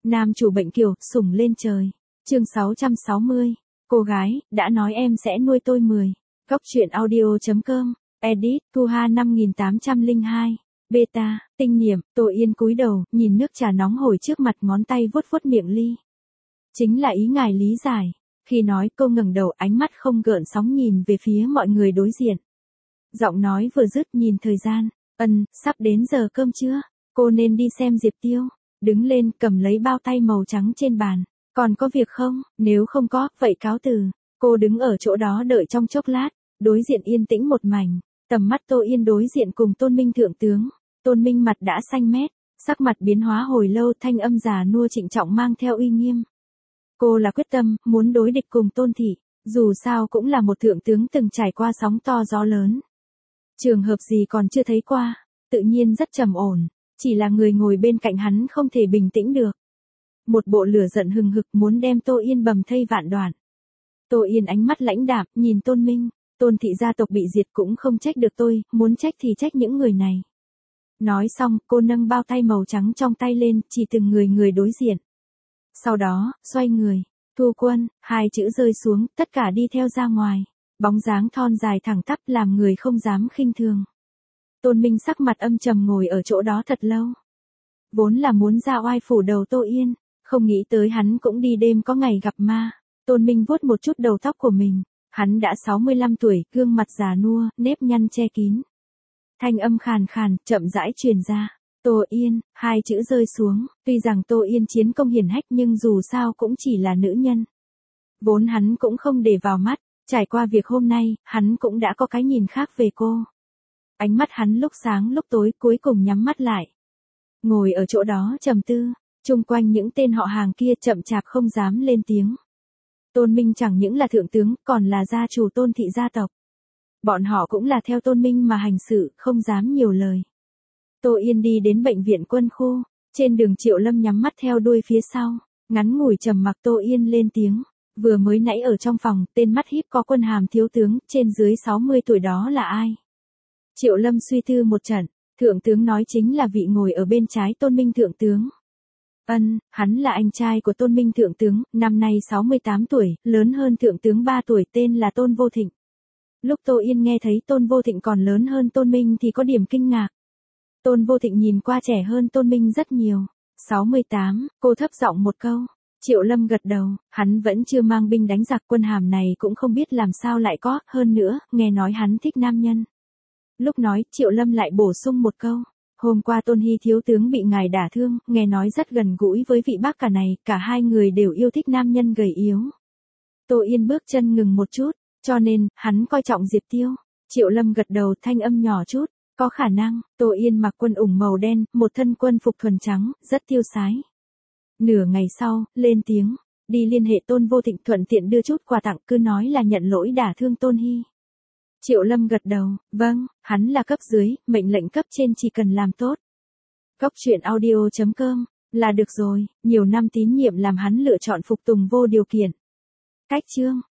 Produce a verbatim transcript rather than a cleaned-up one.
Nam chủ bệnh kiều, sủng lên trời. Chương sáu trăm sáu mươi. Cô gái, đã nói em sẽ nuôi tôi mười. Góc truyện audio chấm com. Edit, Thu Ha năm nghìn tám trăm lẻ hai. Beta, tinh niệm, Tô Yên cúi đầu, nhìn nước trà nóng hổi trước mặt, ngón tay vuốt vuốt miệng ly. Chính là ý ngài lý giải. Khi nói, cô ngẩng đầu, ánh mắt không gợn sóng nhìn về phía mọi người đối diện. Giọng nói vừa dứt, nhìn thời gian. Ân, sắp đến giờ cơm trưa. Cô nên đi xem Diệp Tiêu. Đứng lên, cầm lấy bao tay màu trắng trên bàn. Còn có việc không? Nếu không có, vậy cáo từ. Cô đứng ở chỗ đó đợi trong chốc lát. Đối diện yên tĩnh một mảnh. Tầm mắt Tô Yên đối diện cùng Tôn Minh thượng tướng. Tôn Minh mặt đã xanh mét. Sắc mặt biến hóa hồi lâu, thanh âm già nua trịnh trọng mang theo uy nghiêm. Cô là quyết tâm, muốn đối địch cùng Tôn thị. Dù sao cũng là một thượng tướng từng trải qua sóng to gió lớn. Trường hợp gì còn chưa thấy qua. Tự nhiên rất trầm ổn. Chỉ là người ngồi bên cạnh hắn không thể bình tĩnh được. Một bộ lửa giận hừng hực muốn đem Tô Yên bầm thây vạn đoạn. Tô Yên ánh mắt lãnh đạm, nhìn Tôn Minh. Tôn thị gia tộc bị diệt cũng không trách được tôi, muốn trách thì trách những người này. Nói xong, cô nâng bao tay màu trắng trong tay lên, chỉ từng người người đối diện. Sau đó, xoay người. Thu Quân, hai chữ rơi xuống, tất cả đi theo ra ngoài. Bóng dáng thon dài thẳng tắp làm người không dám khinh thường. Tôn Minh sắc mặt âm trầm ngồi ở chỗ đó thật lâu. Vốn là muốn ra oai phủ đầu Tô Yên, không nghĩ tới hắn cũng đi đêm có ngày gặp ma. Tôn Minh vuốt một chút đầu tóc của mình. Hắn đã sáu mươi lăm tuổi, gương mặt già nua, nếp nhăn che kín. Thanh âm khàn khàn, chậm rãi truyền ra. Tô Yên, hai chữ rơi xuống. Tuy rằng Tô Yên chiến công hiển hách nhưng dù sao cũng chỉ là nữ nhân. Vốn hắn cũng không để vào mắt. Trải qua việc hôm nay, hắn cũng đã có cái nhìn khác về cô. Ánh mắt hắn lúc sáng lúc tối cuối cùng nhắm mắt lại. Ngồi ở chỗ đó trầm tư, chung quanh những tên họ hàng kia chậm chạp không dám lên tiếng. Tôn Minh chẳng những là thượng tướng, còn là gia chủ Tôn thị gia tộc. Bọn họ cũng là theo Tôn Minh mà hành sự, không dám nhiều lời. Tô Yên đi đến bệnh viện quân khu, trên đường Triệu Lâm nhắm mắt theo đuôi phía sau, ngắn ngủi trầm mặc. Tô Yên lên tiếng. Vừa mới nãy ở trong phòng, tên mắt híp có quân hàm thiếu tướng, trên dưới sáu mươi tuổi đó là ai? Triệu Lâm suy tư một trận, thượng tướng nói chính là vị ngồi ở bên trái Tôn Minh thượng tướng. Ân, hắn là anh trai của Tôn Minh thượng tướng, năm nay sáu mươi tám tuổi, lớn hơn thượng tướng ba tuổi, tên là Tôn Vô Thịnh. Lúc Tô Yên nghe thấy Tôn Vô Thịnh còn lớn hơn Tôn Minh thì có điểm kinh ngạc. Tôn Vô Thịnh nhìn qua trẻ hơn Tôn Minh rất nhiều. sáu mươi tám, cô thấp giọng một câu. Triệu Lâm gật đầu, hắn vẫn chưa mang binh đánh giặc, quân hàm này cũng không biết làm sao lại có, hơn nữa, nghe nói hắn thích nam nhân. Lúc nói, Triệu Lâm lại bổ sung một câu. Hôm qua Tôn Hy thiếu tướng bị ngài đả thương, nghe nói rất gần gũi với vị bác cả này, cả hai người đều yêu thích nam nhân gầy yếu. Tô Yên bước chân ngừng một chút, cho nên, hắn coi trọng Diệp Tiêu. Triệu Lâm gật đầu, thanh âm nhỏ chút, có khả năng. Tô Yên mặc quân ủng màu đen, một thân quân phục thuần trắng, rất tiêu sái. Nửa ngày sau, lên tiếng, đi liên hệ Tôn Vô Thịnh, thuận tiện đưa chút quà tặng, cứ nói là nhận lỗi đả thương Tôn Hy. Triệu Lâm gật đầu, vâng, hắn là cấp dưới, mệnh lệnh cấp trên chỉ cần làm tốt. Góc truyện audio chấm com, là được rồi, nhiều năm tín nhiệm làm hắn lựa chọn phục tùng vô điều kiện. Cách chương.